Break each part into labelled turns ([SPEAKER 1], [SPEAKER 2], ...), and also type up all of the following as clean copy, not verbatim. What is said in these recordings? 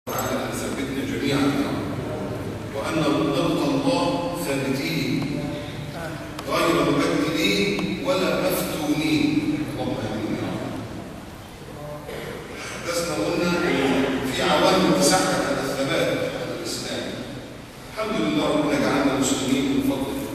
[SPEAKER 1] تعالى أن ثبتنا جميعا وأن نلقى الله ثابتين غير مبدلين ولا مفتونين. اللهم آمين. حدثنا قلنا في عوامل تساعدك على الثبات على الإسلام. الحمد لله ربنا جعلنا مسلمين من فضله،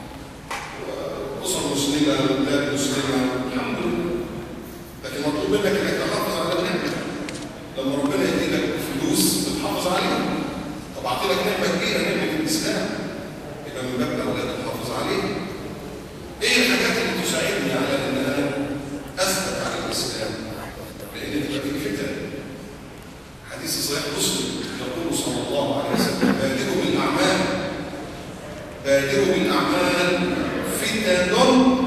[SPEAKER 1] وأسر مسلمة وبلاد مسلمة الحمد لله، لكن مطلوب منك انك تحافظ على النعمة. لما ربنا يدي لك فلوس بتحافظ عليها. طب اعطي لك نعمة كبيرة، نعمة الإسلام، يبقى من باب أولى تحافظ عليها. ايه الحاجات اللي تساعدني على ان انا اثبت على الإسلام؟ لأن تبقى في فتن. حديث صحيح مسلم يقول صلى الله عليه وسلم: بادروا بالأعمال فتن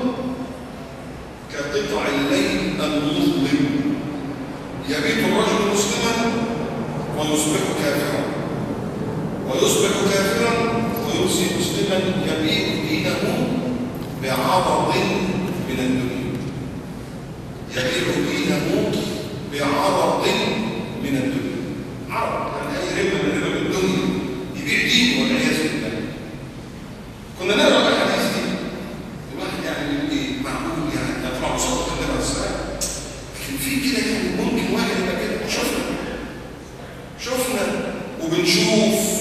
[SPEAKER 1] كقطع الليل المظلم، يبيت الرجل مسلما ويصبح كافرا، ويمسي مسلما يبيت دينه بعرض من الدنيا. عرض يعني اي ربا من ربا الدنيا، يبيع دينه والعياذ بالله. كنا نقرا الاحاديث دي، الواحد يعني يقول ايه معقول، يعني طبعا مصدق النبي عليه السلام، لكن في كده يعني ممكن واحد يبقى كده. شفنا وبنشوف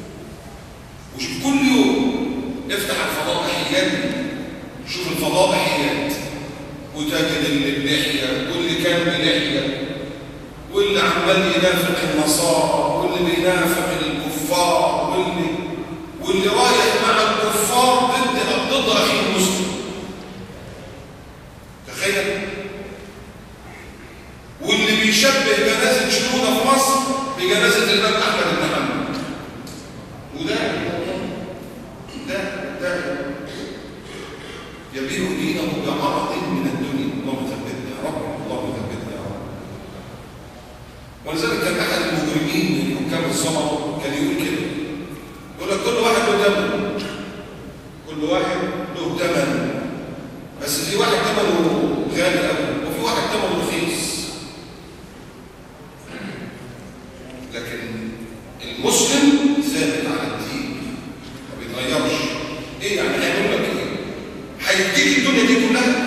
[SPEAKER 1] كل يوم. افتح الفضائحيات، شوف الفضائحيات وتجد اللحيه واللي كان بلحيه واللي عمال ينافق النصارى واللي بينافق الكفار واللي رايح مع الكفار ضد اخيه المسلم. تخيل. واللي بيشبه جنازه شنودة في مصر بجنازه الامام احمد بن حنبل. وده يبيع دينه بعرض من الدنيا. اللهم ثبتنا يا رب، اللهم ثبتنا يا رب. ولذلك كان احد المجرمين من حكام الصمد كان يقول كده، يقول لك كل واحد له ثمن، بس في واحد ثمنه غالي قوي وفي واحد ثمنه رخيص. لكن المسلم ثابت على الدين ما بيتغيرش. ايه يعني هيقول لك ايه؟ هيديك الدنيا دي كلها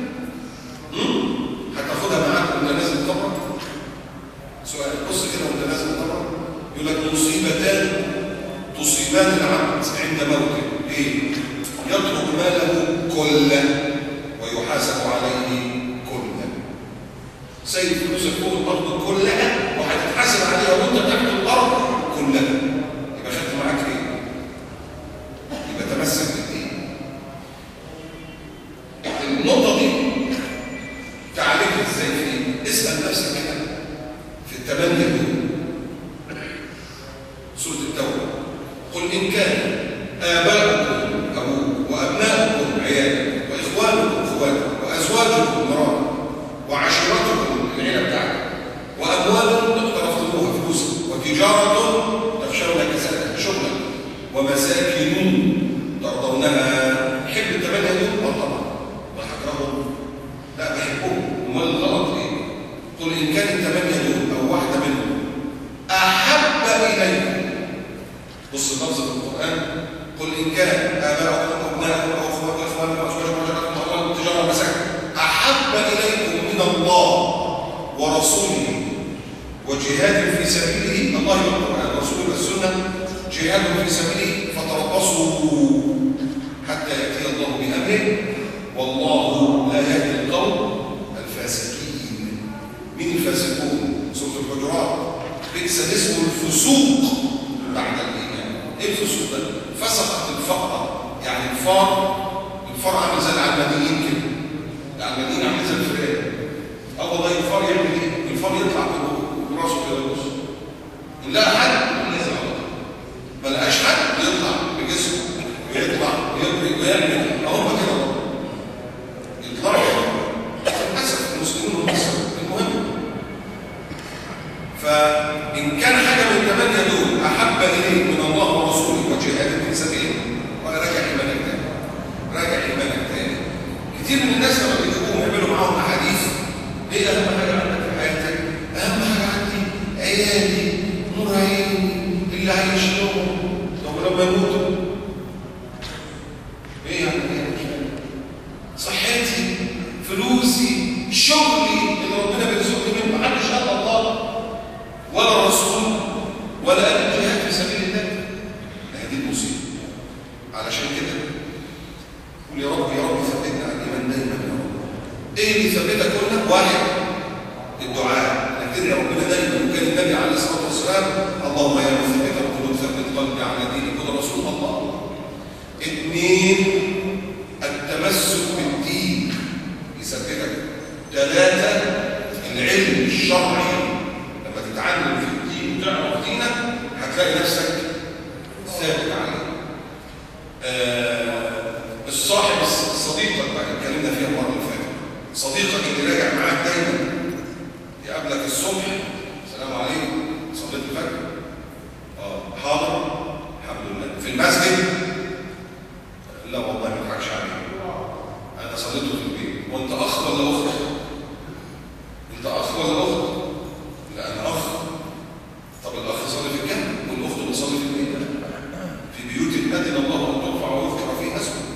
[SPEAKER 1] هتاخدها معاك وانت نازل قبرك؟ سؤال، بص كده وانت نازل قبرك يقول لك مصيبتان تصيبان العبد عند موته. ايه؟ يترك ماله كله ويحاسب عليه كله. سيد فلوسك فوق الارض كلها وهتتحاسب عليها وانت تحت الارض كلها. يبقى خدت معاك ايه؟ يبقى تمسك بالدين. النقطه دي تعالجها ازاي؟ في اسال نفسك كده في التمني دول. سوره التوبه: قل ان كان آباؤكم وأبناؤكم عيال وإخوانكم أخواتكم وأزواجكم مراد وعشيرتكم العيلة بتاعتكم وأموال اقترفتموها فلوسا وتجارة تخشون كسادها شغلا ومساكن ترضونها. حب التمنى دول؟ طبعا. وهكرههم؟ لا بحبهم. امال الغلط ايه؟ قل ان كان التمنى دول او واحده منهم احب اليكم. بص اللفظ في القران: قل ان كان اباؤكم وابناؤكم واخواتكم واخوانكم وازواجكم وعشيرتكم واموال وتجاره ومساكن احب اليكم من الله ورسوله وجهاد في سبيله. الله يقول على الرسول والسنه: جهاد في سبيله فتربصوا حتى ياتي الله بامره والله لا يهدي القوم الفاسقين. مين الفاسقون؟ سوره الحجرات: بئس الاسم الفسوق بعد الايمان. ايه الفسوق ده؟ فسقت الفقره، يعني الفار عامل زي العلمانيين كده. العلمانيين عامل زي الفئران. والله الفار يعمل ايه؟ الفار يطلع براسه كده بص، نلاقي حد لازم ما لقاش حد يطلع بجسمه ويطلع ويجري ويعمل هم كده برضه يطلعوا. للاسف المسلمين هم السبب. المهم، فان كان حاجه من الثمانيه دول احب اليك من الله ورسوله وجهاد في سبيله، ولا راجع ايمانك تاني. كتير من الناس لما بيجيبوهم يعملوا معاهم احاديث: ايه اهم حاجه عندك في حياتك؟ اهم حاجه عندي عيالي، اللي هيشيلهم طب لما يموتوا ايه يعني؟ صحتي، فلوسي، شغلي اللي ربنا بيرزقني منه، محدش قال الله ولا الرسول ولا قال الجهاد في سبيل الله. هذه المصيبه. علشان كده قول يا رب يا رب ثبتنا على الايمان دايما يا رب. ايه اللي ثبتك؟ قلنا واحد الدعاء، نبتدي يا ربنا دايما. وكان النبي عليه الصلاه والسلام اللهم يا مثبت القلوب ثبت قلبي على دينك، وده رسول الله. اثنين التمسك بالدين يثبتك. ثلاثه العلم الشرعي، لما تتعلم في الدين وتعرف دينك هتلاقي نفسك ثابت عليه. الصاحب صديقك بقى اتكلمنا فيها المره اللي فاتت، صديقك اللي راجع معاك دايما يقابلك الصبح السلام عليكم صليت الفجر؟ حاضر الحمد لله. في المسجد؟ لا والله ما اضحكش عليك انا صليته في البيت. وانت اخ ولا اخت؟ انت اخ ولا اخت؟ لا انا اخ. طب الاخ يصلي في الجنه والاخت بتصلي في البيت. في بيوت اذن الله ان ترفع ويذكر فيها اسمه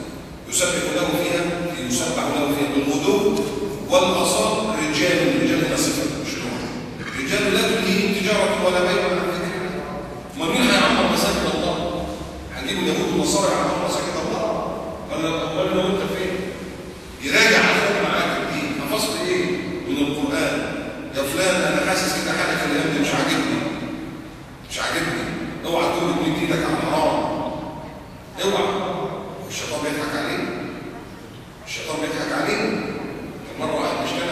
[SPEAKER 1] يسبح له فيها بالغدو والاصال. رجال صفه شنو؟ رجال لا تلهيهم تجاره ولا بيع عن ذكر الله. ما مين هيعمر مساجد الله؟ هنجيب اليهود والنصارى يعمروا مساجد الله؟ ولا لو انت فين؟ يراجع على معاك الدين. حفظت ايه من القران؟ يا فلان انا حاسس كده حاجه في الايام دي مش عاجبني. اوعى تقول تمد ايدك على الحرام. اوعى. والشيطان بيضحك عليه. مره واحد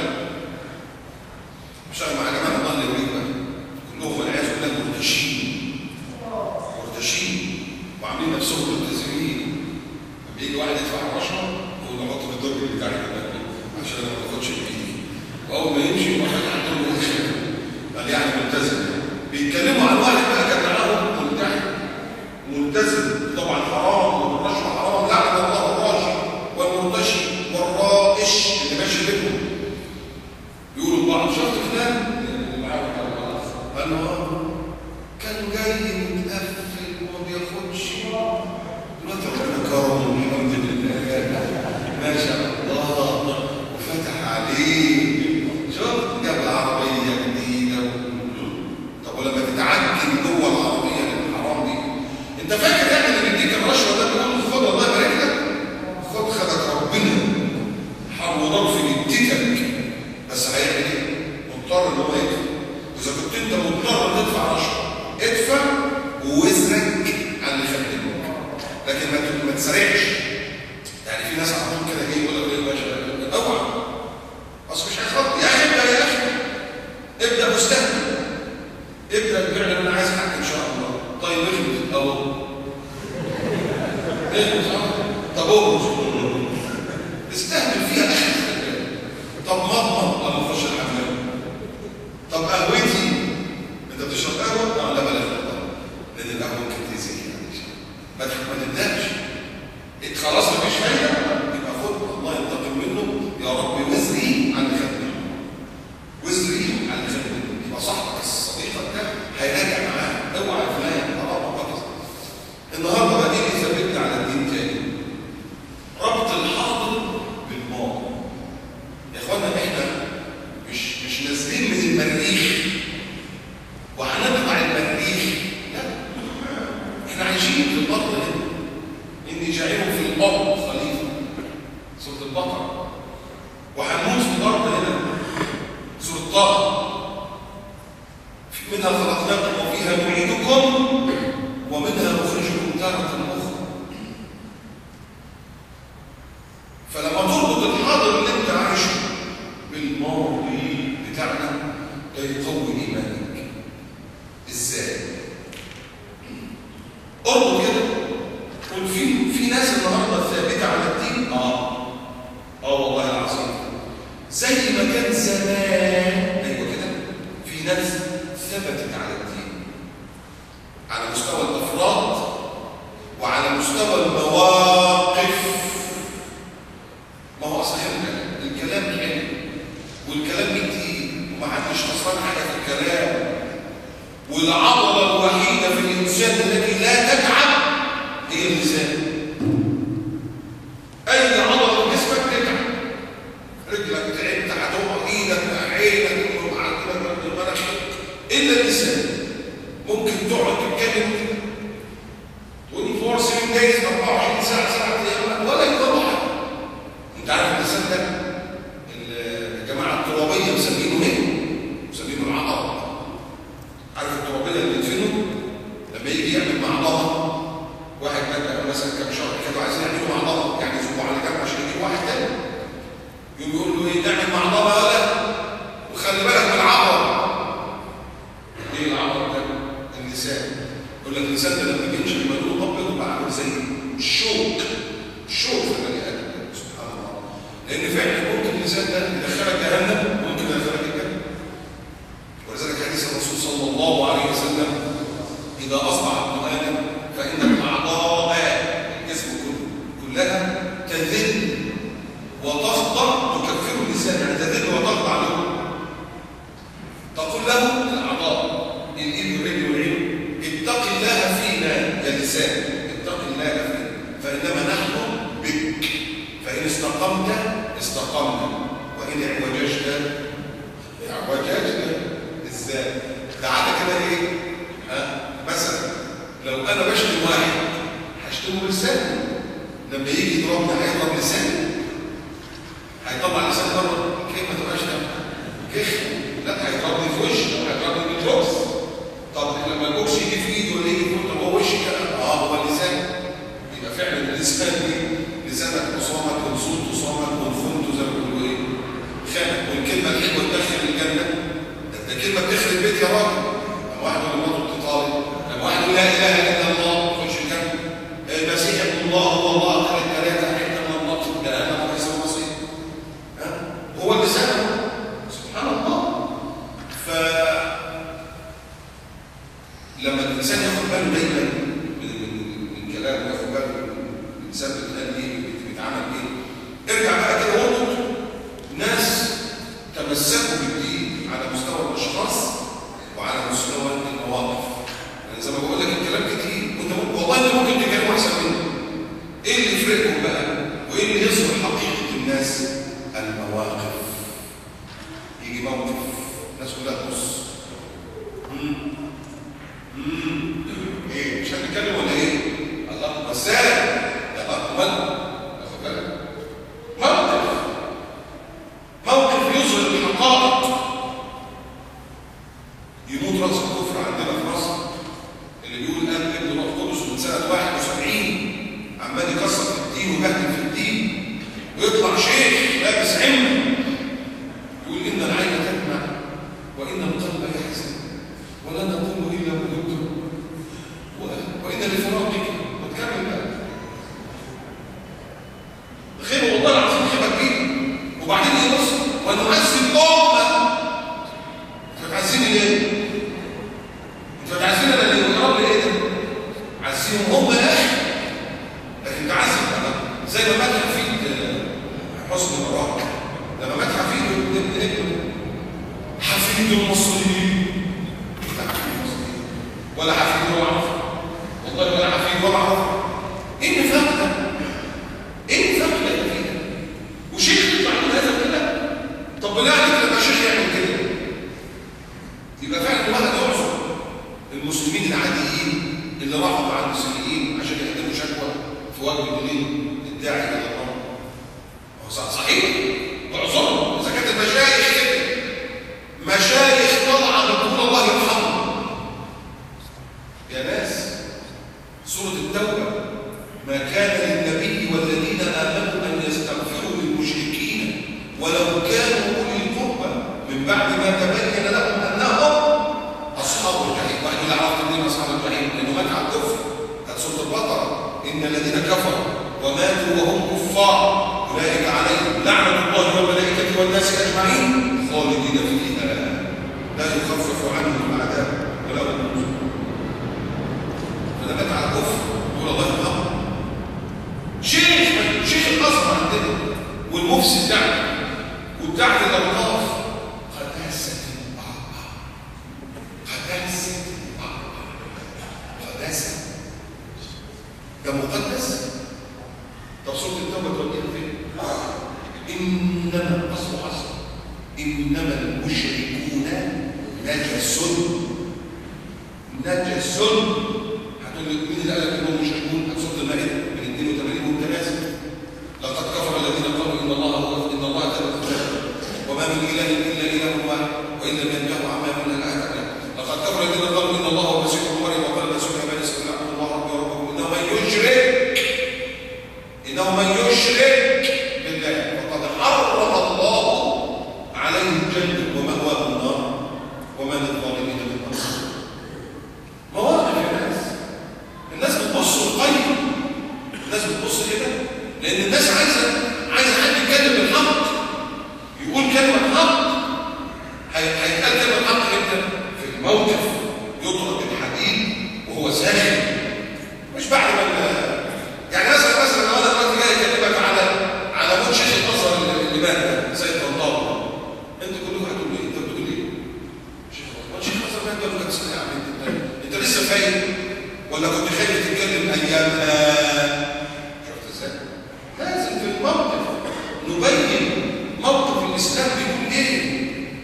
[SPEAKER 1] بيشتغل مع جماعه الله اللي يريد بقى كلهم والعياذ بالله مرتشين وعاملين نفسهم ملتزمين. بيجي واحد يدفع الرشوه يقول له حط في الدرج بتاعي عشان ما تاخدش بايدي، واول ما يمشي يروح عندهم قال يعني ملتزم. بيتكلموا عن واحد بقى كان معاهم ملتزم طبعا حرام والرشوه حرام، لعن الله الراشي والمرتشي والرائش اللي ماشي بينهم. يقولوا لبعض شفت فلان اللي معاه قال له كان جاي متقفل وما بياخدش، دلوقتي ربنا كرمه الحمد لله ما شاء الله وفتح عليه. شوف جاب عربيه جديده. طب ولما تتعجل جوه العربيه الحرام دي انت فاكر يعني اللي بيديك الرشوه ده بيقول له خد الله يبارك لك؟ خدك ربنا حر ضرب في جدتك، بس هيعمل ايه؟ مضطر ان هو يدفع. واذا كنت انت مضطر تدفع رشوه ادفع ووزنك على اللي خدمك، لكن ما تسرعش. يعني في ناس عندهم كده جاي يقول لك ايه يا باشا اوعى اصل مش هيخاطر. يا اخي ابدا، ابدا مستهدف، ابدا البيع اللي انا عايز حق ان شاء الله. طيب اخبز اهو طب استهدف فيها اخر. طب مضمض لما اخش الحمام. طب قهوتي انت بتشرب قهوه؟ لا بلاش لان القهوه ممكن تاذيك ما تبداش. خلاص مفيش فايده يبقى خد الله ينتقم منه يا رب وزري عن خدمه. يبقى صاحبك صديقك ده هيراجع معاه. اوعى فلان النهارده بقى دي ثبتنا على الدين تاني. ربط الحاضر بالماضي. يا اخوانا احنا مش نازلين من المريخ وهنطلع المريخ، لا احنا عايشين في الارض هنا. اني جاعله في الارض خليفه سوره البقره، وهنموت في الارض هنا سوره طه. منها خلقناكم وفيها نعيدكم ومنها نخرجكم تارة أخرى. فلما تربط الحاضر اللي انت عايشه بالماضي بتاعنا ده يقوي ايمانك. ازاي؟ اربط كده. قول في ناس النهارده ثابته على الدين. والله العظيم زي ما كان زمان. ايوه كده في ناس ثبتت على الدين على مستوى الافراد وعلى مستوى المواقف. ما هو اصلا الكلام حلو والكلام جديد ومحدش خسران حاجه في الكلام، والعضله الوحيدة في الإنسان التي لا تتعب هي اللسان. أي عضلة في جسمك تتعب، رجلك تعبت هتقع، إيدك عينك مناخيرك، إلا اللسان. ممكن تقعد تتكلم 24 7 days 24 ساعة 7 أيام ولا يضرك. أنت عارف اللسان ده الجماعة الترابية مسمينه إيه؟ مسمينه العضلة. عارف الترابية اللي بتدفنه لما يجي يعمل معضلة، واحد مثلا كام شهر كانوا عايزين يعملوا معضلة، يعني يسيبوا على جنب عشان يجيب واحد تاني، يقوم يقول له إيه نعمل معضلة ولا؟ وخلي بالك من العضلة. إيه العضلة ده؟ اللسان. يقول لك اللسان ده لما بيمشي المدور طبق يبقى عامل زي الشوك في البني آدم. سبحان الله. لأن فعلا ممكن اللسان ده يدخلك جهنم وممكن يدخلك الجنة. ولذلك حديث الرسول صلى الله عليه وسلم إذا أصبح ابن آدم فإن الأعضاء الجسم كلها تذل وتخضع، تكفر اللسان يعني تذل وتخضع له. تقول له الأعضاء الإيد والرجل والعين اتق الله فينا يا لسان، اتق الله فينا فإنما نحن بك، فإن استقمت استقمنا وإن اعوججت اعوججنا. ازاي؟ تعالى كده ايه؟ مثلا لو انا بشتم واحد هشتمه بلساني، لما يجي يضربني هيضرب لساني، هيطلع لساني بره كلمه تبقاش كخ، لا هيضربني في وشي او هيضربني بالبوكس. طب لما البوكس يجي في ايده ولا يجي في وسط هو وشي كده هو اللسان، يبقى فعلا اللسان دي لسانك مصامت والصوت صامت والفنت زي ما بيقولوا ايه؟ خانق. والكلمه الحلوه تدخل الجنه، ده كلمه بتخرب البيت يا راجل. لما واحد يقول مراته بتطالب، لما واحد يقول لا اله الا الله يخش الجنه، المسيح ابن الله هو الله ثلاثه حته من الله جهنم وليس المصير. هو اللسان. سبحان الله. ف لما الانسان ياخد باله دايما من كلامه وياخد باله الانسان بيتقال ايه بيتعامل ايه، ارجع بقى كده وانظر ناس تمسكوا بالدين على مستوى الاشخاص وعلى مستوى المواقف. يعني زي ما بقول لك الكلام كتير وانت والله انت ممكن تتكلم احسن منه. ايه اللي يفرقهم بقى وايه اللي يظهر حقيقه الناس؟ المواقف. يجي موقف الناس كلها تبص ايه مش هنتكلم ولا ايه؟ الله وسام يا الله واخد بالك موقف يظهر الحقائق. يموت راس الكفر عندنا في مصر اللي بيقول قال ابن روح القدس من سنه 71 عمال يكسر في الدين ويبهدل في الدين، ويطلع شيخ لابس عمه يقول ان العين تدمع وان القلب يحزن ولا نقول الا بهدوء وان لفراقك وتكمل بقى خير والله العظيم خيبه كبيره. وبعدين يبص ونعزي الامه. انت بتعزيني ليه؟ انت بتعزيني انا ليه؟ يا رب ايه ده؟ عزيهم هم يا اخي. لكن تعزي زي ما مات حفيد حسني مبارك، لما مات حفيد ابنه حفيد المصريين، لا حفيد المصريين ولا حفيد ولا عرف والله ولا حفيد ولا عرف. ايه النفاق ده؟ ايه النفاق اللي احنا فيه ده؟ وشيخ يطلع من هذا الكلام. طب بالله عليك لما شيخ يعمل كده يبقى فعلا الواحد يعذر المسلمين العاديين اللي راحوا مع المسيحيين عشان يقدموا شكوى في وجه الدين الداعي الى الله. هو صحيح اعذرهم اذا كانت المشايخ كده، مشايخ طالعه بتقول الله يرحمه. يا ناس سوره التوبه ما كان للنبي والذين امنوا ان يستغفروا للمشركين ولو كانوا اولي القربى من بعد ما تبين لهم انهم اصحاب الجحيم. واحد اللي عرفت منين اصحاب الجحيم؟ لانه مات على الكفر. كانت سوره البقره ان الذين كفروا وماتوا وهم كفار اولئك عليهم لعنه الله والملائكه والناس اجمعين خالدين فيها لا يخفف عنهم العذاب ولا هم ينظرون. فده مات على الكفر يقول الله يرحمه. شيخ الازهر عندنا والمفسد بتاعنا وبتاعت الاوقاف خدها السنه مقدسة. ده مقدس. طب سورة التوبة توديها فين؟ إنما أصل إنما المشركون نجس. نجس. هتقول لي مين اللي قال لك انهم مشركون؟ سورة المائدة من 82 والتنازل. لقد كفر الذين قالوا إن الله ثالث وما من إله إلا إله واحد وإن لم ينتهوا عما يقول الآية. لقد كفر الذين قالوا إن الله هو المسيح ابن مريم وقال المسيح يا بني إسرائيل اعبدوا الله ربي وربكم إنه من يشرك بالله فقد حرم الله عليه الجنة ومأواه النار وما للظالمين من أنصار. مواقف يا الناس بتبص القيم، الناس بتبص كده لأن الناس عايزة حد يتكلم بالحق، يقول كلمة حق. هيتقال كلمة حق امتى؟ في الموقف يضرب الحديد وهو ساخن، مش بعد ما يعني مثلا لو انا دلوقتي جاي اكلمك على موت شيخ الازهر اللي مات سيد طنطاوي، انت كلكم هتقولوا ايه؟ انت بتقول ايه؟ شيخ الازهر مات قالوا لك سنه يا عم انت لسه فايق ولا كنت خايف تتكلم ايامها؟ شفت ازاي؟ لازم في الموقف نبين موقف الاسلام بيقول ايه؟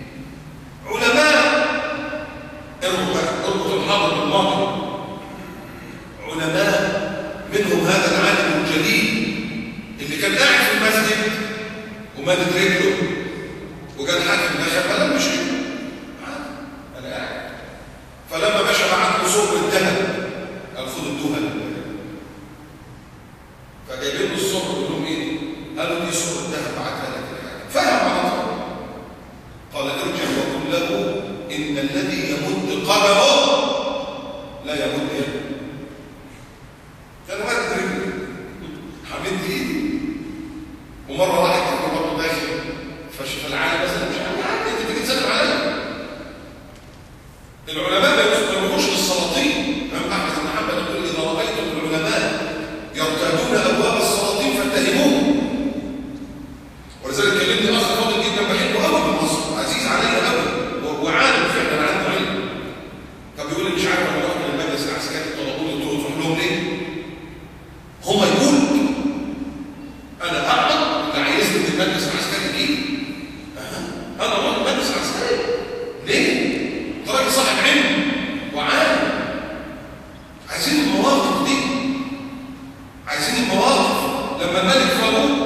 [SPEAKER 1] علماء اربط الحاضر بالماضي، علماء منهم هذا العالم الجليل اللي كان قاعد في المسجد ومادت رجله وكان حاكم نخب فلم مش انا قاعد، فلما مشى معاه صور الذهب قال خد الدهن، فجايبين له الصور ويقول لهم ايه؟ قالوا دي صور الذهب بعتها لك. فهم على طول. قال ارجع وقل له ان الذي يمد قدمه لا يمد يده. فانا ما ادري حمدت ايدي ومره واحد كان برضه داخل فشوف العالم مثلا مش عارف انت تيجي تسلم عليا. العلماء ما يروحوش للسلاطين. امام احمد بن حنبل يقول اذا رايتم العلماء يرتادون ابواب السلاطين فاتهموهم. ولذلك كلمني اخ فاضل جدا بحبه قوي في مصر، عزيز عليا قوي وعالم فعلا عنده علم. طب يقول لي مش عارف انا رحت للمجلس العسكري طلبوني تروح لهم ليه؟ هم يقول انا اقعد اللي عايزني من المجلس العسكري ليه؟ انا اروح المجلس العسكري ليه؟ انت راجل صاحب علم وعالم. عايزين المواقف دي، عايزين المواقف. لما الملك فاروق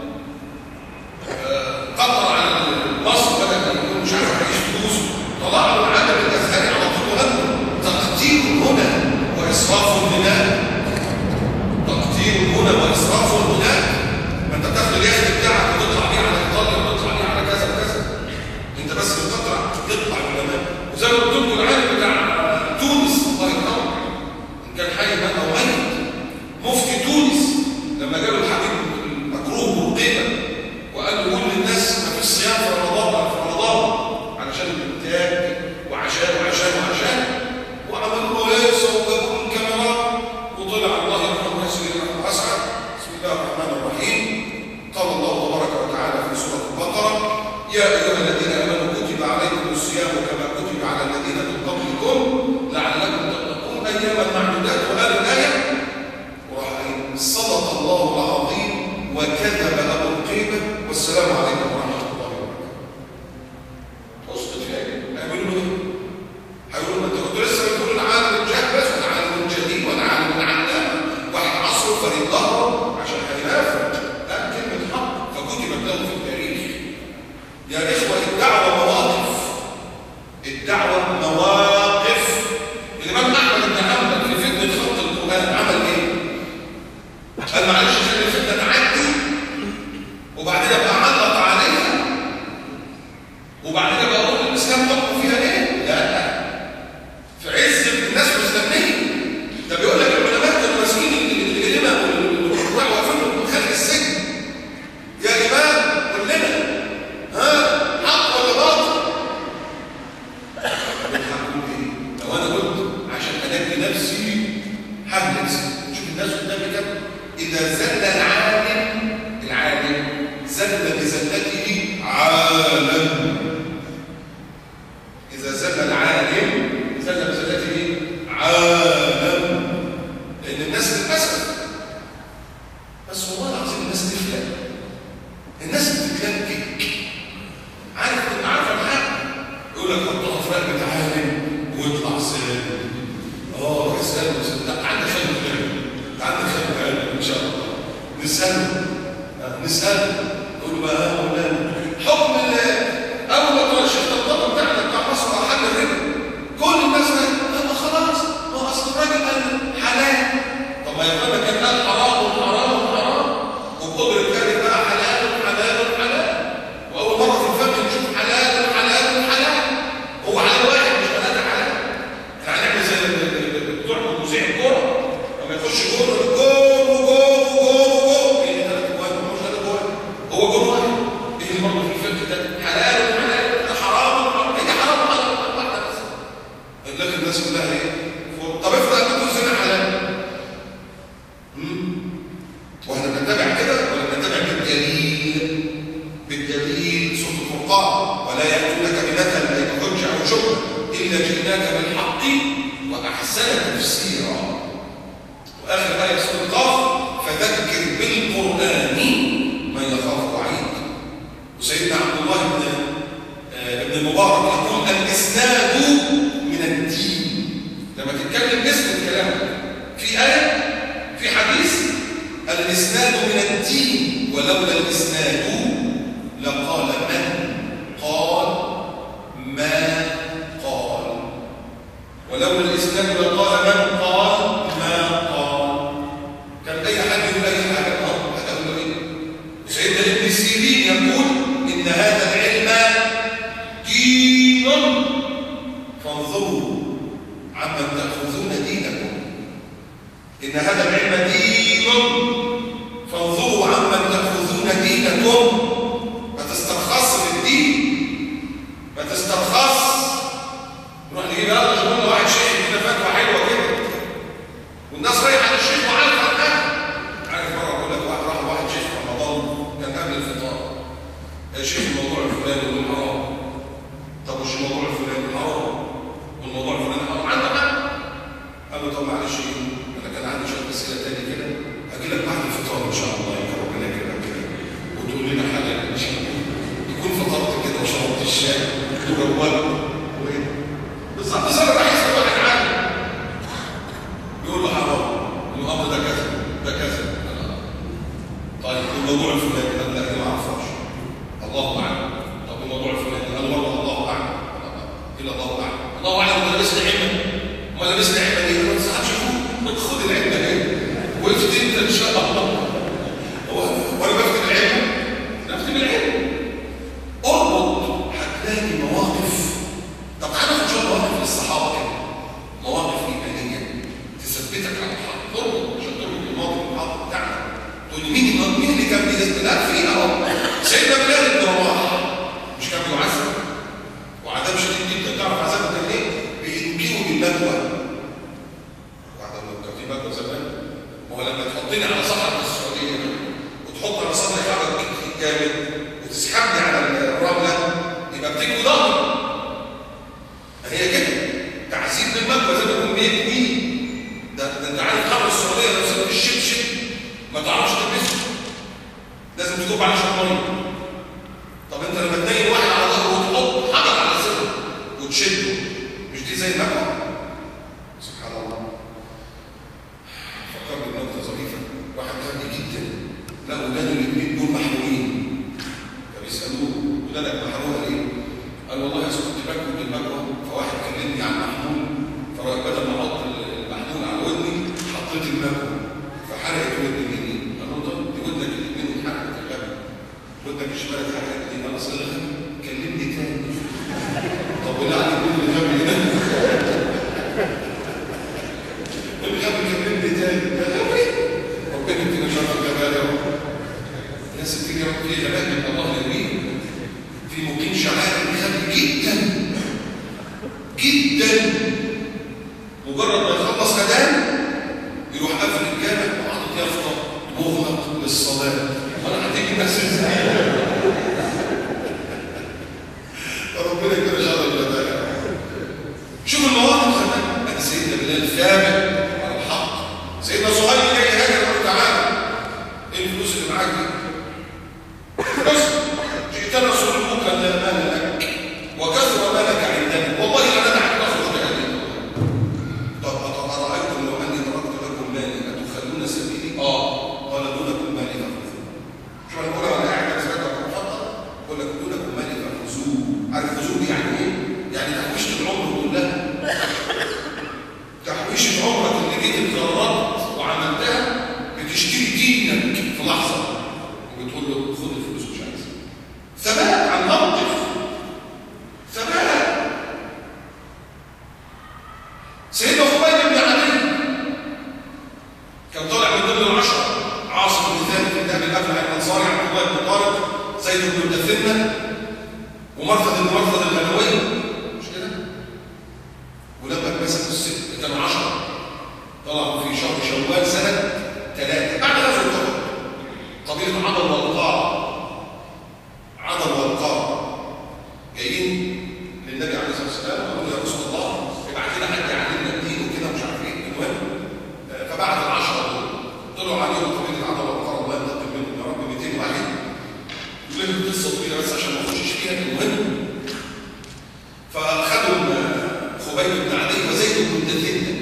[SPEAKER 1] قطر على مصر بدأ يقول مش عارف يعيش فلوس، طلع له العدد الازهري على طول وغنوا تقتيل هنا واسراف الدماء. تقتيل هنا واسراف الدماء. ما انت بتاخد اليخت بتاعك وتطلع بيه على ايطاليا وتطلع بيه على كذا وكذا، انت بس بتطلع يطلع العلماء. وزي ما قلت لكم العالم بتاع تونس الله يرحمه ان كان حي مات او ميت، مفتي تونس لما جاله الحبيب مكروه وقيمه وقال له قول للناس ما فيش صيام في رمضان علشان الانتاج وعشان وعملوا له هيصه وجابوا له الكاميرات وطلع الله يرحمه ياسر رحمه واسعه. بسم الله الرحمن الرحيم. قال الله تبارك وتعالى في سوره البقره يا ايها الذين امنوا كتب عليكم الصيام كما كتب على الذين من قبلكم لعلكم تتقون اياما معدودات. وقال الايه وراح صدق الله العظيم وكذب ابو القيمه والسلام عليكم ورحمه الله وبركاته. اسقط فيها هيقولوا له ايه؟ هيقولوا له انت كنت لسه بتقول العالم الجهل بس والعالم الجديد والعالم العلامه واحد عصره فريد ظهره عشان هينافق. لا كلمه حق فكتبت له في التاريخ. يا اخوه الدعوه مواقف، الدعوه مواقف. الامام احمد بن حنبل في فتنه خط القران عمل ايه؟ قال معلش خلي الفتنه تعدي وبعدين ابقى اعلق عليها وبعدين ابقى اقول الاسلام حكمه فيها ايه؟ لا في عز الناس مستنيه. ده بيقول لك العلماء كانوا ماسكين الكلمه والوقوع واقفين خارج السجن. يا امام قول لنا حق ولا باطل؟ هقول ايه؟ لو انا قلت عشان انجي نفسي ههلك. شوف الناس قدامي كده اذا زل العالم زل بزلته عالم. إذا زل العالم زل بزلته عالم. الناس للاسف. بس والله العظيم الناس تفلت، الناس بتتلكك. عارف الحاجه يقول لك حطها في رقبه عالم ويطلع سالم. روح اساله، عندك خير ان شاء الله نساله نقول له بقى يا مولانا حكم اول ما طلع الشيخ الطب بتاعنا بتاع مصر حل الربا، كل الناس قالت خلاص ما اصل الراجل قال حلال. طب ما يبقى كان قال حرام وحرام وحرام، وبقدر الكلام بقى حلال وحلال وحلال، واول مره في الفقه نشوف حلال وحلال وحلال. هو حلال واحد مش ثلاثه حلال. احنا هنعمل زي بتوع مذيع الكوره لما يخش جول وجول ايه ده؟ مش هذا جول، هو جول واحد. ايه برضه في الفقه ده حلال وحلال، حرام وحرام، هي حرام وحرام واحده بس. لكن الناس كلها ايه؟ طب افرض انكم زنا حلال، واحنا بنتبع كده ولا بنتبع بالدليل؟ سوره الفرقان ولا ياتونك بمثل اي حجه او شبهه الا جئناك بالحق واحسن تفسيرا. واخر ايه سوره القاف فذكر بالقران من يخاف وعيد. وسيدنا عبد الله بن المبارك يقول الاسناد من الدين. لما تتكلم اسم كلامك في آية في حديث، الإسناد من الدين، ولولا الإسناد لقال من قال ما قال. ولولا الإسناد لقال من قال ما قال. كان أي حد يقول أي حاجة هتقول إيه؟ وسيدنا ابن سيرين يقول إن هذا العلم دين فانظروا عمن تأخذون دينكم. إن هذا العلم دين فانظروا عمن تأخذون دينكم. ما تسترخص في الدين، ما تسترخص. نروح نجيب يلا شغلنا واحد شيخ كده فتوى حلوه كده، والناس رايحه للشيخ وعارفه الحاجه. عارف مره اقول لك واحد شيخ في رمضان كان قبل الفطار، يا شيخ الموضوع الفلاني يقول حرام. طب وش الموضوع الفلاني؟ حرام. والموضوع الفلاني حرام. عنده حق. قال له طب معلش انا كان عندي شويه اسئله تاني كده، هاجي لك بعد الفطار ان شاء الله يا ربنا يكرمك كده وتقول لنا حلال ان شاء الله. تكون فطرت كده وشربت الشاي وجوالك وايه بالظبط. صار راح يسال واحد عالم يقول له حرام، الامر ده كذا ده كذا. طيب الموضوع الفلاني قال لا ما اعرفش، الله اعلم. طب الموضوع الفلاني قال والله الله اعلم. الى الله اعلم، الله اعلم. ولا لبسنا علما، ولا لبسنا علما ليه؟ ما تنصحش خد العلم ايه وافت انت ان شاء الله. وانا بكتب العلم، نكتب العلم. اربط هتلاقي مواقف. طب تعالى ناخد شويه مواقف للصحابه كده، مواقف ايمانيه تثبتك على الحق. اربط عشان تربط المواقف بالحق بتاعنا. تقول لي مين اللي كان بيذكر؟ لا في اهو سيدنا بلال بن رباح مش كان بيعذب وعذاب شديد جدا. تعرف عذابه كان ايه؟ بينكروا بالمدوى. كان في مدوى زمان، ما هو لما تحطني على صحراء السعوديه وتحط على صدري حجر جامد وتسحبني على الرمله يبقى بتكوي ظهري. هي كده تعذيب بالمدوى زي ما يكون بيكوي. ده انت عارف حجر السعوديه لو سبت الشبشب ما تعرفش تلبسه، لازم تكب على شمال. طب انت لما تنيم واحد على ظهره وتحط حجر على صدره وتشده، مش دي زي المكوى؟ سبحان الله. فكرني بنقطه ظريفه. واحد غني جدا لقوا ولاده الاثنين دول محرومين، فبيسالوه ولادك محرومه ليه؟ قال والله يا كنت باكل بالمكوى، فواحد كلمني عن محمول، فبدل ما احط المحمول على ودني حطيت المكوى فحرقت ودني اليمين. قال له طب دي ودنك اليمين اتحرقت يا غبي، ودنك الشمال اتحرقت. انا اصل غبي كلمني تاني. طب بالله عليك قول لي غبي هنا، قول لي غبي كلمني تاني يا غبي. ربنا يدينا شر الغباء يا رب. الناس بتيجي في غباء من الله للمين؟ في مقيم شعائر غبي جدا جدا، مجرد ما يخلص اذان يروح قافل الجامع وحاطط يافطه مغلق للصلاه. وانا هتيجي نفس ازاي؟ ربنا يكون شر الغباء. شوف المواقف زمان. سيدنا بلال ثابت على الحق، سيدنا صهيب مش عمرك اللي جيت اتجربت وعملتها بتشتري دينك في لحظه وبتقول له خد الفلوس مش عايز. ثبات على الموقف، ثبات. سيدنا خبيب بن علي كان طالع من ضمن العشره، عاصم بن ثابت بن ابي الافلح الانصاري، عبد الله بن طارق، زيد بن دثنه، ومرثد الغنوي، مش كده؟ ولما اتمسكوا الست كانوا 10 طلعوا في شهر شوال سنه 3 بعد غزوه تبوك. قبيله عضل والقاع جايين للنبي عليه الصلاه والسلام وقالوا يا رسول الله ابعت لنا حد يعلمنا الدين وكده ومش عارف ايه. المهم فبعت ال10 دول طلعوا عليهم قبيله عضل والقاع، الله ينتقم منهم يا رب 200 واحد. لهم قصه طويله بس عشان ما نخشش فيها. المهم فاخذوا خبيب بن عدي وزيد بن دثنه،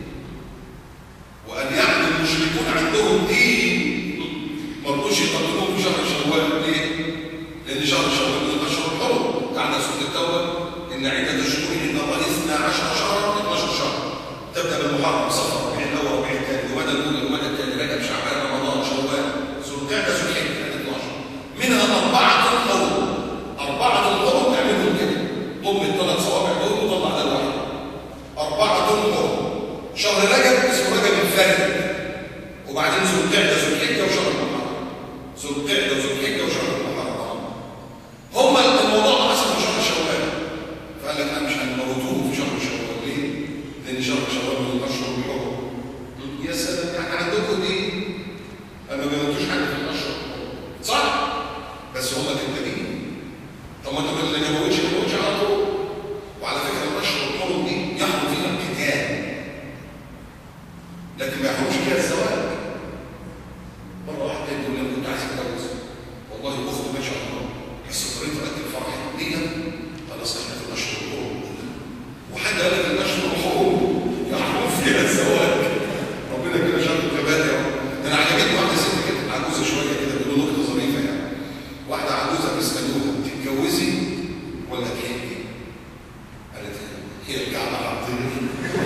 [SPEAKER 1] وان يعني المشركون عندهم دين ما رضوش يقتلوهم في شهر شوال. ليه؟ لان شهر شوال من الاشهر الحرم. تعالى سوره التوبه ان عده الشهور عند الله 12 شهرا 12 شهر تبدا بالمحرم، صفر، ربيع الاول، ربيع الثاني، جمادى الاولى، جمادى الثاني، رجب، شعبان، رمضان، شوال، ذو القعده، ذو الحجه، 12. منها 4 حرم. 4 حرم تعملهم كده، ضم ال3 صوابع دول وطلع ده واحد. 4 حرم. شهر رجب اسمه رجب الفرد، وبعدين ذو القعده، ذو الحجه، وشهر المحرم. ذو القعده وذو الحجه وشهر المحرم. هم الموضوع ده حصل في شهر شوال، فقال لك انا مش هنموتوه في شهر شوال. ليه؟ لان شهر شوال من الاشهر الحرم. يا سلام، يعني عندكم دي ما بيموتوش حاجه في الاشهر، صح؟ بس هم كذابين. طب ما انت اللي ما يموتش على طول. وعلى فكره الاشهر الحرم دي يحرم فيها القتال، لكن ما يحرمش فيها الزواج. مره واحده يقول لي انا كنت عايز اتجوز، والله اخت ما شاء الله، بس اضطريت اقدم الفرح دي، خلاص احنا في الاشهر الحرم، وحد قال لك الاشهر الحرم يحرم فيها الزواج. ربنا كده شر الكبات يا رب. انا عجبتني واحده ست كده عجوزه شويه كده، بيقولوا نكته ظريفه يعني. واحده عجوزه بيسالوها تتجوزي ولا تحبي؟ قالت هي الكعبه حاطيني.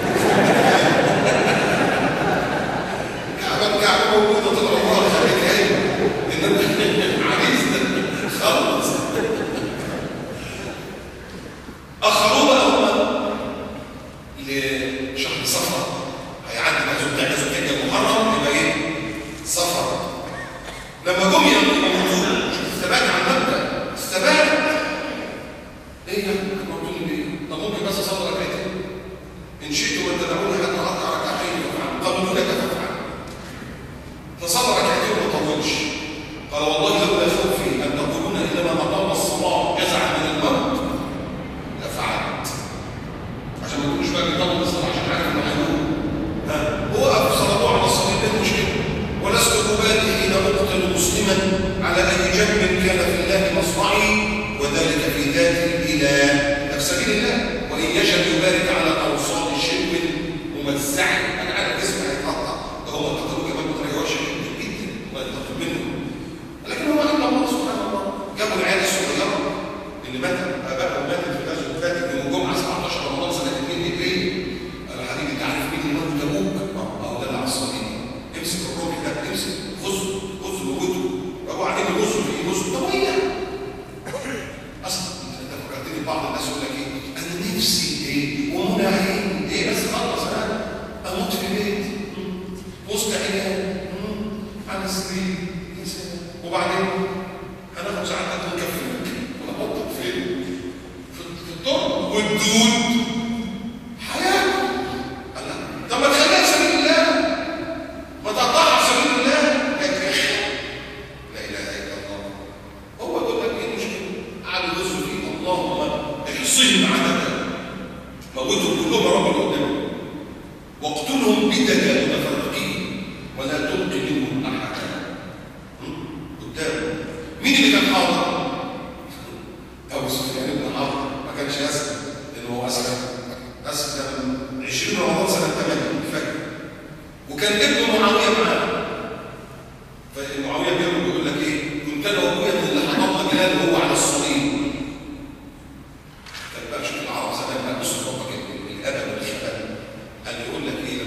[SPEAKER 1] الكعبه موجوده طول عمرها، خليك هايل انما عريس خلص. اخروه بقى هم لشهر صفر، هيعدي بقى ذو القعده ذو الحجه المحرم، يبقى ايه؟ صفر. لما جم يموتوا، شوف الثبات على المبدا، الثبات. ايه يا اخي موتوني ليه؟ طب ممكن بس اصلي ركعتين، ان شئتم ان تدعوني حتى اركع ركعتين فافعلوا، قالوا لك فافعل. فصلى ركعتين وما طولش. قال والله لولا خوفي ان تقولون انما مقام الصلاه جزع من الموت لفعلت. عشان ما تقولوش بقى بيطول الصلاه عشان عارف انه هيموت. هو وقف صلاته على الصليب، ايه المشكله؟ ولست ابالي حين اقتل مسلما على اي جنب كان في الله مصرعي، وذلك في ذات الاله، في سبيل الله، وان يشاء يبارك على اوصال شرب ممزع. انا عارف اسمه هيتقطع، ده هم قتلوه كمان بطريقه وحشه جدا، الله ينتقم منهم. لكن هو الا الله سبحانه وتعالى. جابوا العيال الصغيره اللي ابائهم ماتت في الغزوه اللي فاتت يوم الجمعه 17 رمضان سنه 2 هجريه. قال يا حبيبي انت عارف مين اللي مات تبوك؟ ده اللي على الصليب. امسك الروح ده، امسك غزو موته، وابو عليه غزو في غزو. طب ايه اصلا انت فكرتني بعض الناس يقول لك ايه؟ انا نفسي ايه ومنى عين ايه، بس خلص انا اموت في بيت مستحيل على سرير، وبعدين هناخد ساعتها ونكفي ونحطك فين؟ في التراب والدود حياه. طب ما تخليها في سبيل الله، ما تقطعها في سبيل الله. لا اله الا الله. هو يقول لك ايه المشكله؟ قعدوا يغزوا فيه، اللهم احصهم عددا، موتهم كلهم يا رب قدامهم، واقتلهم بددا متفرقين ولا تلقي منهم احدا. قدامه مين اللي كان حاضر؟ ابو سفيان بن حرب. ما كانش يسلم لانه هو اسلم 20 رمضان سنه 8 الفجر، وكان ابن معاويه معاه. فمعاويه بيقول لك ايه؟ كنت انا وابويا من اللي حضرنا بلال وهو على الصليب. كان بقى شوف العرب زمان بقى بصوا ربك الادب والخبل. قال يقول لك ايه؟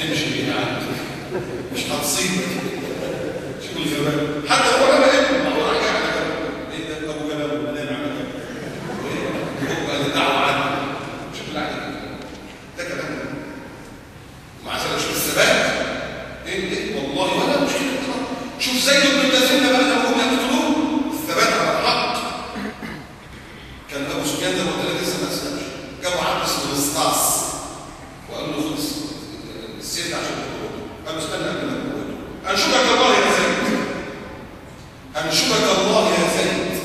[SPEAKER 1] هتمشي بيها عندك مش هتصيبك. شوف الغباء حتى هو لما ابن هو راجع على ايه ده ابو كلام بنام على كده هو قال الدعوه عنه شوف اللي عليك ده كلام مع ذلك شوف الثبات ايه والله ولا مشكله. شوف زيد بن الذين بقى لهم يقتلون الثبات على الحق. كان ابو سفيان ده قلت لك لسه ما اسلمش جابوا عبد اسمه الاسطاس وقال له خلص السيف عشان تقوله قال له استنى قبل ما تقوله انشدك الله يا زيد انشدك الله يا زيد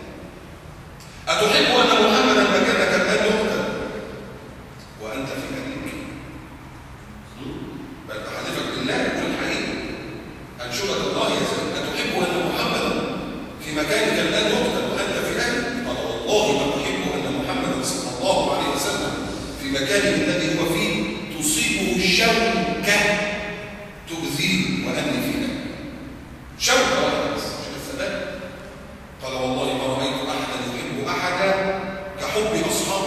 [SPEAKER 1] اتحب ان محمدا مكانك الان يقتل وانت في مكانك بل بحلفك بالله يقول الحقيقه انشدك الله يا زيد اتحب ان محمدا في مكانك الان يقتل وانت في مكانك قال والله ما احب ان محمدا صلى الله عليه وسلم في مكانه الذي هو فيه تصيبه الشوكه تؤذيه واني في مكانه شوكه واحده بس عشان الثبات. قال والله ما رايت احدا يحب احدا كحب اصحاب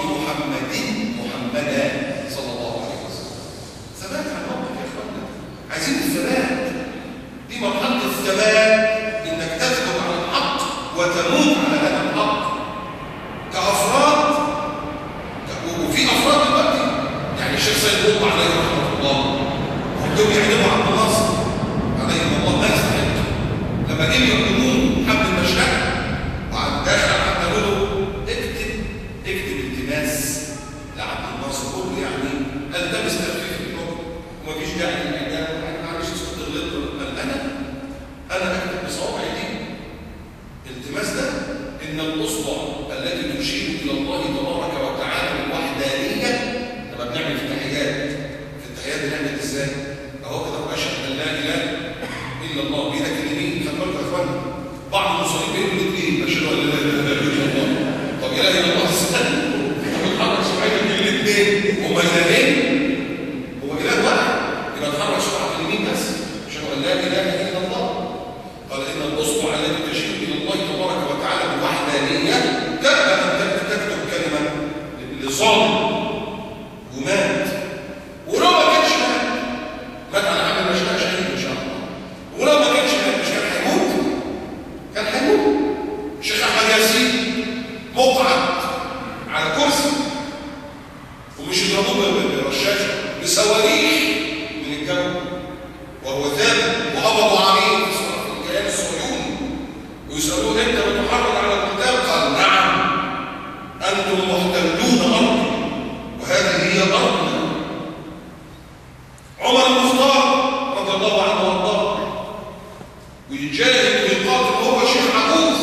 [SPEAKER 1] محمدا صلى الله عليه وسلم. ثبات على الموقف يا اخوانا عايزين الثبات. دي مرحله الثبات انك تثبت على الحق وتموت على هذا الحق كافراد. وفي افراد دلوقتي يعني الشيخ سيد قطب عليه رحمه الله هم دول يعلموا عبد الناصر عليه الله ما يستحق لما جه يقدمون حبل المشرق وعند داخل حتى له اكتب التماس لعبد الناصر كله يعني قال ده مستخفف الحكم ومفيش داعي للاعدام معلش اسكت الغلط. قال انا اكتب بصوابعي دي التماس ده ان الاصبع التي تشير الى الله تبارك وتعالى بالوحدانيه لما بنعمل في التحيات بنعمل ازاي؟ اهو كده اشهد ان لا اله الا الله بايدك اليمين. خد بالك يا اخوانا بعض المصلين بيقولوا الاثنين اشهد ان لا اله الا الله. طب اله الا الله استنى بتحرك شمعتك الاثنين هما الهين هو اله واحد يبقى تحرك شمعتك اليمين بس اشهد ان لا اله الا الله. قال ان الاصبع التي تشير الى الله تبارك وتعالى بالوحدانيه تبقى ان تكتب كلمه لظالم ومات ولو ما كانش مات على حاجه مش شهيد ان شاء الله. ولو ما كانش مش كان هيموت. الشيخ احمد ياسين مقعد على كرسي ومش يضربوه برشاشه بصواريخ من الجو وهو ثابت وقبضوا عليه في الكيان الصهيوني ويسالوه انت بتحرض على القتال؟ قال نعم انتم محتلون ارضي وهذه هي ارضنا. عمر المختار رضي الله عنه وارضاه ويجاهد ويقاتل وهو شيخ عجوز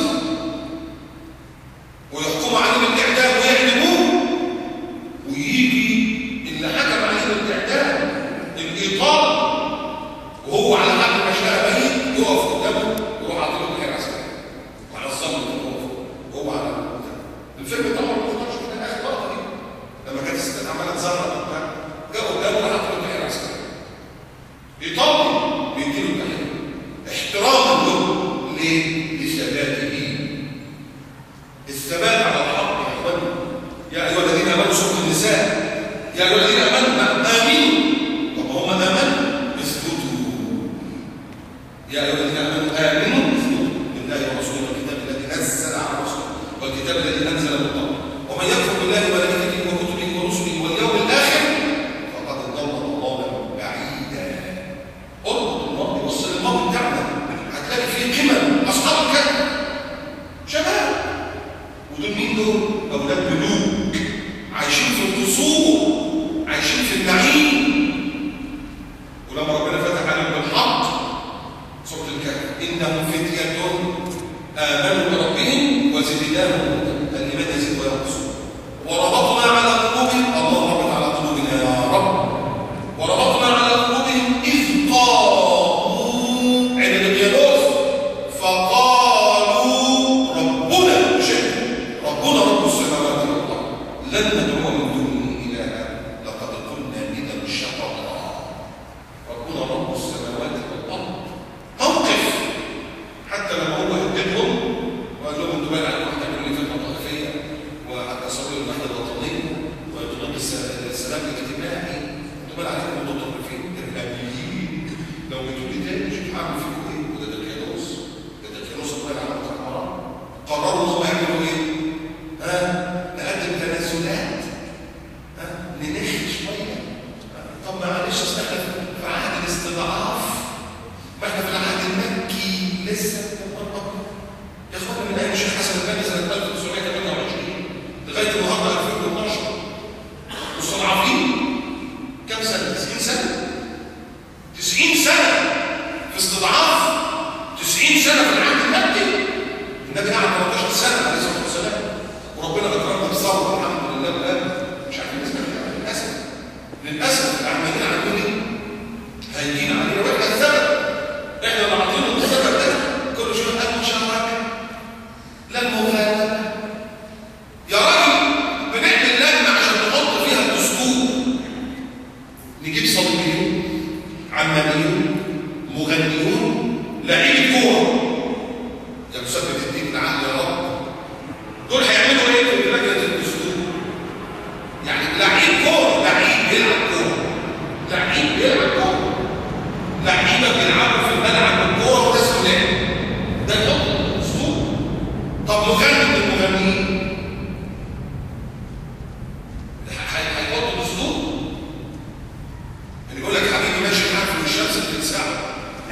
[SPEAKER 1] ويحكم عليه بالاعدام ويعدموه ويجي اللي حكم عليه بالاعدام الايطال وهو على حد المشنقه ميت يقف قدامه يروح عاطله بحير عسكري وعلى الظلم وهو على الفيلم طبعا ما اختارش من اخر لقطه دي لما كانت الستات عماله تزرق وبتاع جه قدامه راح عاطله بحير عسكري ايطالي بيديله التحيه احتراما له ليه؟ لثباته. الثبات على الحق يا اخواني. يا ايها الذين امنوا سوره النساء يا ايها الذين امنوا امنوا. طب هم امنوا اثبتوا. يا ايها الذين امنوا اثبتوا بالله ورسوله والكتاب الذي نزل على رسوله والكتاب الذي انزل من قبل ومن يكفر بالله وملائكته وكتبه ورسله واليوم الاخر فقد ضل ضلالا بعيدا. اربط الماضي بص للماضي بتاعنا هتلاقي فيه قمم اصحاب الكهف شباب ودول مين دول؟ اولاد ملوك عايشين في القصور عايشين في النعيم. ولما ربنا فتح عليهم بالحق سوره الكهف انهم فتيه امنوا بربهم وزدناهم الايمان يزيد وينقص وربطنا على قلوبهم. الله ربط على قلوبنا يا رب. وربطنا على قلوبهم اذ قاموا عند القيامه فقالوا ربنا شيء ربنا رب السماوات والارض لن ندعو من دونه الها لقد قلنا اذا شططا. ربنا رب السماوات والارض موقف حتى لما هو هددهم وقال لهم انتوا بقى على واحده من اللي في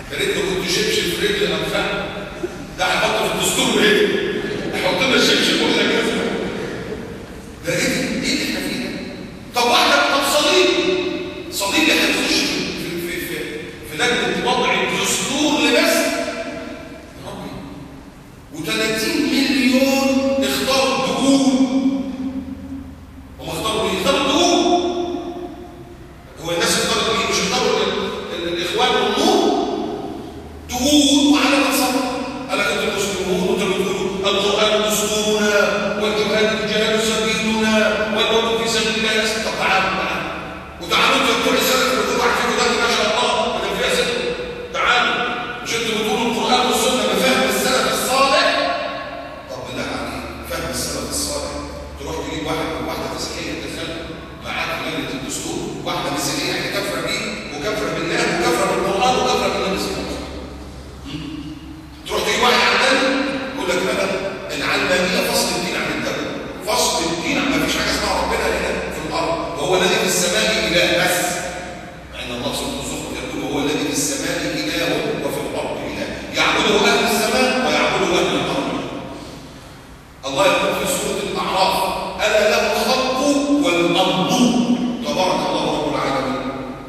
[SPEAKER 1] يا ريتني كنت شبشب في رجل الانفاق، ده هيحط في الدستور ايه؟ هيحط لنا الشبشب ولا كذا؟ ده ايه اللي احنا فيه ده؟ طب صليب هيخش في لجنه وضع الدستور لمصر يا ربي، و30 مليون اختاروا الدهون. هم اختاروا ايه؟ اختاروا الدهون. هو الناس اختاروا ايه؟ مش اختاروا الاخوان والنور؟ دهون وعلامة صبر. قال انتم المسلمون وانتم بتقولوا القران دستورنا والجهاد سبيلنا والموت في سبيل الله. طب تعالوا وتعالوا انتوا بتوع السلف اللي بتقولوا عارفين ده ما شاء الله ولا فيها سلف. تعالوا مش انتوا بتقولوا القران والسنه بفهم السلف الصالح. طب بالله عليك فهم السلف الصالح تروح تجيب واحده مسيحيه تدخل معاك في لجنه الدستور، واحده مسيحيه يعني كافره بيه وكافره بالله وكافره بالقران وكافره بالنبي صلى الله عليه وسلم. تروح تجيب واحد عندنا يقول لك انا العلمانيه فصل الدين عن الدوله، فصل الدين عن ما فيش حاجه اسمها ربنا هنا في الارض وهو الذي في السماء اله بس. مع ان الله سبحانه وتعالى يقول هو الذي في السماء اله وفي الارض اله، يعبده اهل السماء ويعبده اهل الارض. الله يقول في سوره الاعراف الا له الخلق والامر تبارك الله رب العالمين.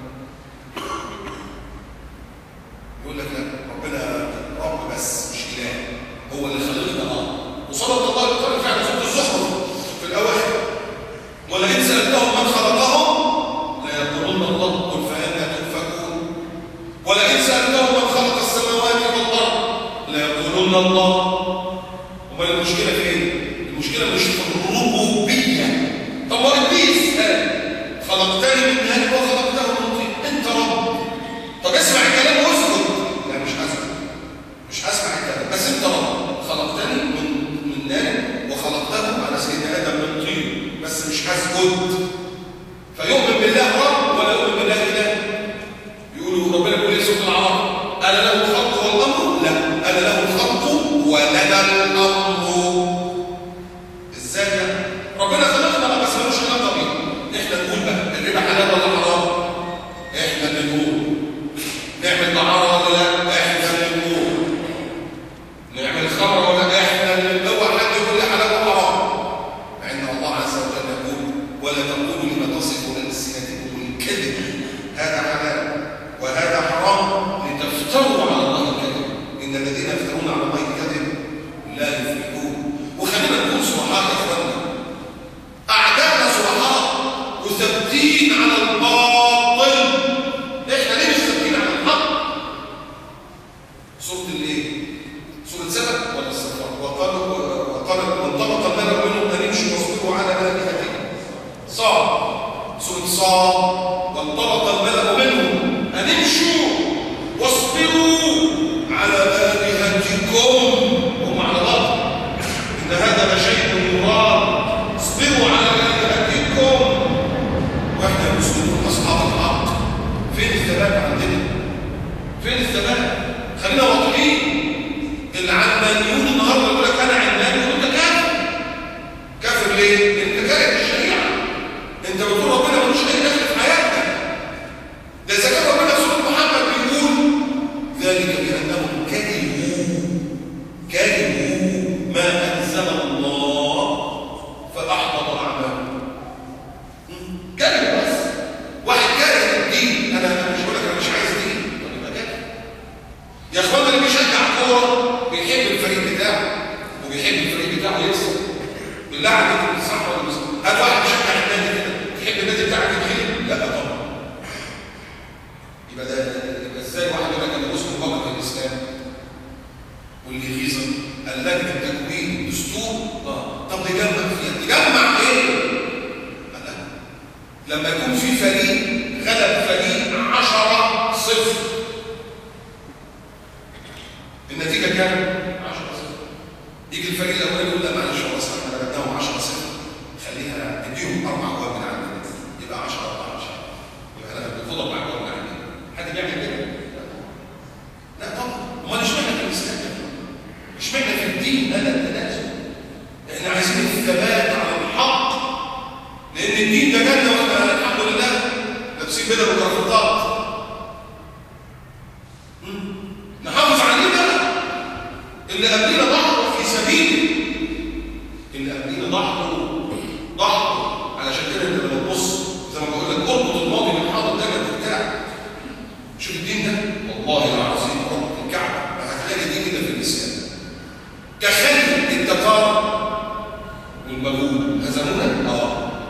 [SPEAKER 1] يقول لك لا ربنا رب بس مش اله، هو اللي خلقنا. وصدق الله يقول فعلا سوره الزخرف في الاواخر ولئن سالتهم من خلقهم ليقولن الله قل فأنا تؤفكون. ولئن سالتهم من خلق السماوات والارض ليقولن الله. امال المشكله فين؟ المشكله مش في الربوبيه. طب ما ابليس قال خلقتني من نار وخلقته من طين، انت رب. طب اسمع الكلام واسكت. لا مش هسمع الكلام، بس انت رب. خلقتني من نار وخلقته على سيدنا ادم من طين، بس مش هسكت. فيؤمن بالله رب ولا يؤمن بالله اله؟ يقولوا ربنا يقول ايه سوره العرب؟ الا له الخلق والامر؟ لا، الا له الخلق ولنا الامر. ازاي ده؟ ربنا خلقنا بس ملوش علاقه بينا. احنا نقول بقى الربا حلال ولا حرام؟ احنا اللي نقول. نعمل طعاره ولا لا؟ احنا اللي نقول. نعمل خمر ولا لا؟ احنا اللي اوعى حد يقول لي حلال وحرام. مع ان الله عز وجل يقول ولا تقولوا لما تصفون ألسنتكم الكذب هذا حلال وهذا حرام لتفتروا على الله الكذب إن الذين يفترون على الله الكذب لا يفلحون. وخلينا نكون صرحاء يا اخوانا، أعداءنا صرحاء وثابتين على الباطل. احنا ليه مش ثابتين على الحق؟ سورة الايه؟ سورة سبأ ولا الصفات؟ وقالوا وانطلق الملأ منهم أن يمشوا واصبروا على آلهتهم. صاد سورة صاد وانطلق الملأ منهم أن امشوا واصبروا على آلهتكم. هم على الأرض إن هذا لشيء يراد. اصبروا على آلهتكم واحنا مسلمون أصحاب الحق. فين الثبات عندنا؟ فين الثبات؟ خلينا واضحين. العلمانيون النهارده يقول لك أنا علماني وأنت كافر. كافر ليه؟ أنت كاره الشريعة. انت بتقول ربنا ملوش اي دخل في حياتك. ده اذا كان ربنا في سوره محمد بيقول ذلك بانهم كرهوا ما انزل الله فاحبط اعمالهم. كره بس. واحد كاره الدين. انا مش بقول لك انا مش عايز دين، طب يبقى كاره. يا اخوانا اللي بيشجع كوره بيحب الفريق بتاعه وبيحب الفريق بتاعه يكسب. بالله عليك صح ولا مش؟ هات واحد بيشجع النادي كده تحب النادي بتاعك يتخيل؟ لا طبعا. يبقى ازاي واحد يقول لك انا مسلم فقط في الاسلام واللي يغيظك قال لك التكوين الدستور طب نجمع فيها. تجمع ايه؟ لما يكون في فريق غلب فريق 10-0 النتيجه كام؟ 10-0. يجي الفريق الاولاني يقول لا معلش خلاص احنا غلبناهم 10-0 خليها نديهم 4 جواب من عندنا يبقى 10-14 يبقى انا بنفضل 4 جواب من عندنا. حد بيعمل كده؟ لا طبعا. امال اشمعنى في الاسلام؟ اشمعنى في الدين؟ لا لازم احنا عايزين الثبات على الحق لان الدين ده جنه واحنا الحمد لله لابسين بدل وكرافطات. اللي قبلنا ضحوا في سبيله، اللي قبلنا ضحوا. علشان كده انت لما تبص زي ما بقول لك اربط الماضي بالحاضر ده بتاعك. شوف الدين ده والله العظيم رب الكعبه ما هتلاقي دين كده في الاسلام. تخيل التتار والمغول هزمونا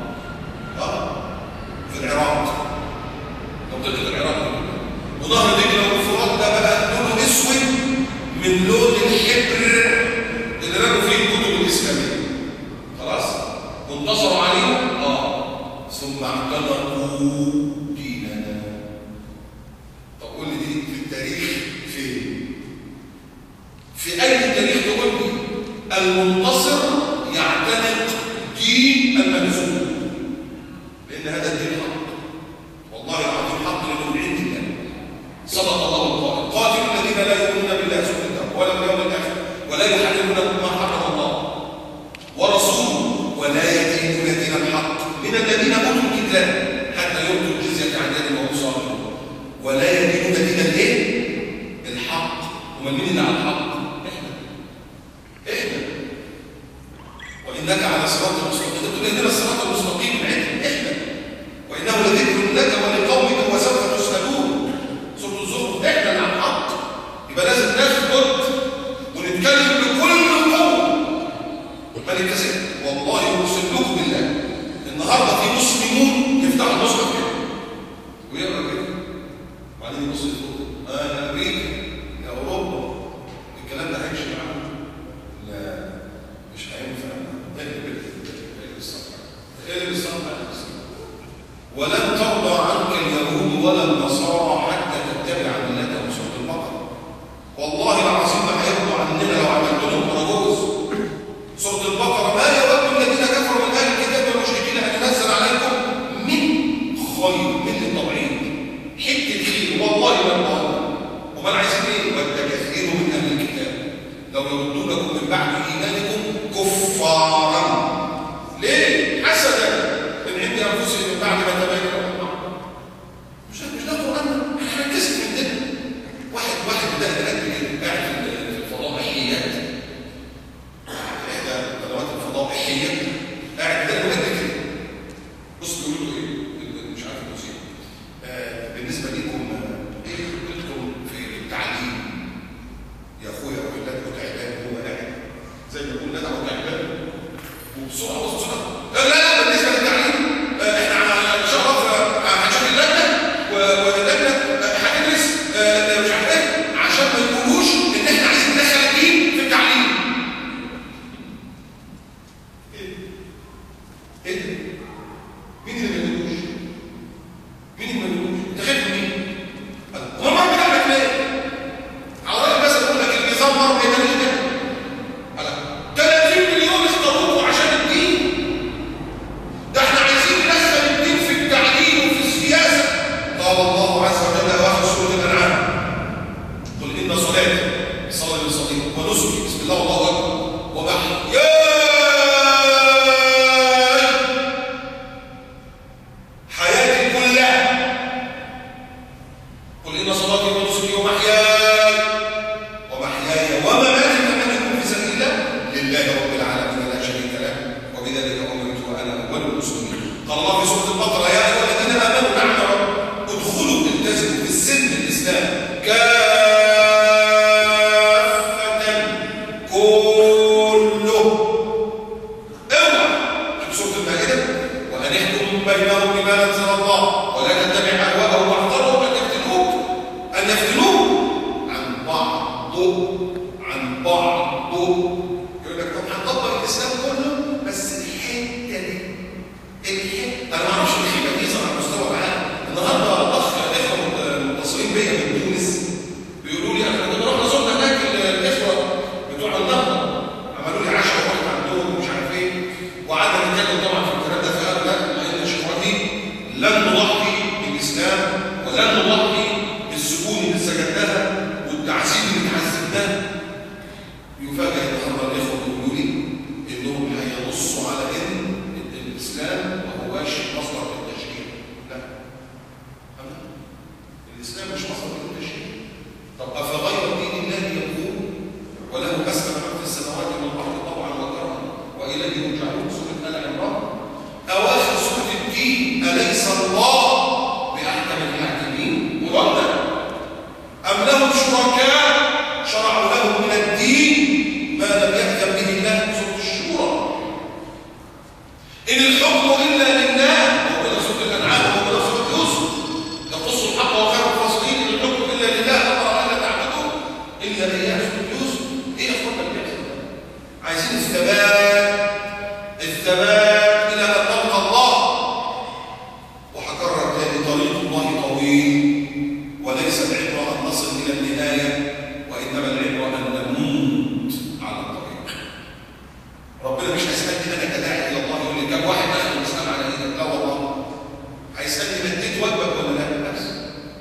[SPEAKER 1] في العراق، منطقه العراق، وظهر دجله والفرات ده بقى لونه اسود من لون الحبر اللي رموا فيه الكتب الاسلاميه. خلاص وانتصروا عليهم ثم اعتنقوا ديننا. طب قول لي دي في التاريخ فين؟ في اي تاريخ تقول لي المنتصر يعتنق دين المهزوم؟ لان هذا الدين حق، والله العظيم حق من عند الله. صدق الله القائل: قاتلوا الذين لا يؤمنون بالله ولا باليوم الاخر ولا يحرمون ما حرم الله ورسوله ولا يدينون دين الحق من الذين اوتوا الكتاب حتى يؤتوا الجزيه عن يد وهم صاغرون. ولا يدينون دين الايه؟ الحق. ومن مين اللي على الحق؟ احنا. وانك على صراط مستقيم. تقول اهدنا الصراط المستقيم احنا. وانه لذكر لك ولقومك وسوف تسالون. سوره الزخرف. احنا اللي على الحق. يبقى لازم نثبت ونتكلم بكل قوه ما نتكسف. والله اقسم لكم بالله النهارده في مسلمون يفتحوا المصحف كده ويقرا كده وبعدين يبص لفوق امريكا يا اوروبا الكلام ده هيمشي معاهم؟ لا مش هينفع. اقلب الصفحه ولن ترضى عنك اليهود ولا النصارى حتى تتبع ملتهم. سوره البقره. والله العظيم ما هيرضوا عننا لو عملت لهم كراجوز. سوره البقره: ما يود الذين كفروا من اهل الكتاب والمشركين ان ينزل عليكم من خير من الطبيعين. حته خير والله ما الله. وما عايزين ايه؟ ود كثير من اهل الكتاب لو يردونكم من بعد ايمانكم كفارا. ليه؟ حسدا من عند انفسهم من بعد ما تبين لهم. مش ده قرآن. احنا هنكسب من ده. واحد بدأ يتأكد قاعد في الفضائيات، احدى قنوات الفضائيات، قاعد بدأ يتأكد كده. بص بيقولوا ايه؟ مش عارف الموسيقى. بالنسبة لكم ايه خطتكم في التعليم يا اخويا وحدات وتعبان؟ هو قاعد زي ما بيقول ندعو تعبان وبسرعه. لا بالنسبه للتعليم احنا ان شاء الله هنشوف اللجنه واللجنه هتدرس مش عارف ايه عشان ما يقولوش ان احنا عايزين ندخل الدين في التعليم. ايه ده؟ مين اللي ما يقولوش؟ انت خايف من مين؟ هم ما بيعملوا ليه؟ على رايك بس بقول لك النظام مره ما يتنش كده. 30 مليون اختاروه عشان الدين. ده احنا عايزين ندخل الدين في التعليم وفي السياسه. قال الله عز وجل اواخر سوره الانعام: قل ان صلاتي الصلاه للصليب ونسكي بسم الله والله اكبر ومحياي حياتي كلها. قل ان صلاتي ونسكي ومحياي ومماتي كمن يكون في سبيل الله لله رب العالمين لا شريك له وبذلك امرت وانا اول المسلمين. قال الله في سوره البقره: يا ايها الذين امنوا نعم يا رب ادخلوا التزموا في السن الاسلام كافه كله. اوعى في سوره المائده: وان احكم بينهم بما انزل الله ولا تتبع اهواءهم واحذرهم ان يفتنوك عن بعضه. يقول لك طب هنطبق الاسلام كله بس الحته دي انا ما اعرفش الخيبه دي على مستوى العالم. النهارده الاخ الاخوه المتصلين بيا من تونس بيقولوا لي احنا كنا رحنا زرنا هناك الاخوه بتوع النهضه، عملوا لي عشاء واحد عندهم ومش عارف ايه، وقعدنا نتكلم طبعا في الكلام ده. فقالوا لا، لان شيخ ابراهيم لن نضحي بالاسلام ولن نضحي بالسجون اللي سجناها والتعذيب اللي تعذبناه. يفاجئ النهارده الاخوه بيقولوا لي انهم هينصوا على ان الاسلام ما هواش مصدر للتشريع. لا، الاسلام مش مصدر للتشريع. العبرة أن نصل إلى النهاية، وإنما العبرة أن نموت على الطريق. ربنا مش هيسألني أنا كداعي إلى الله يقول لي كم واحد دخل الإسلام على إيدك؟ لا والله. هيسألني مديت واجبك ولا لا؟ بس.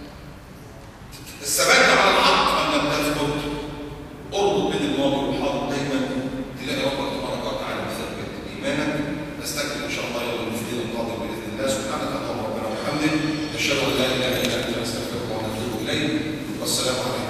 [SPEAKER 1] الثبات على الحق أن لم تثبت. اربط بين الماضي والحاضر دايما، تلاقي ربك تبارك وتعالى مثبت إيمانك. نستكمل إن شاء الله يوم الاثنين القادم بإذن الله. سبحانك اللهم ربنا وبحمدك، نشهد أن لا إله إلا أنت، نستغفرك ونتوب إليك. والسلام عليكم.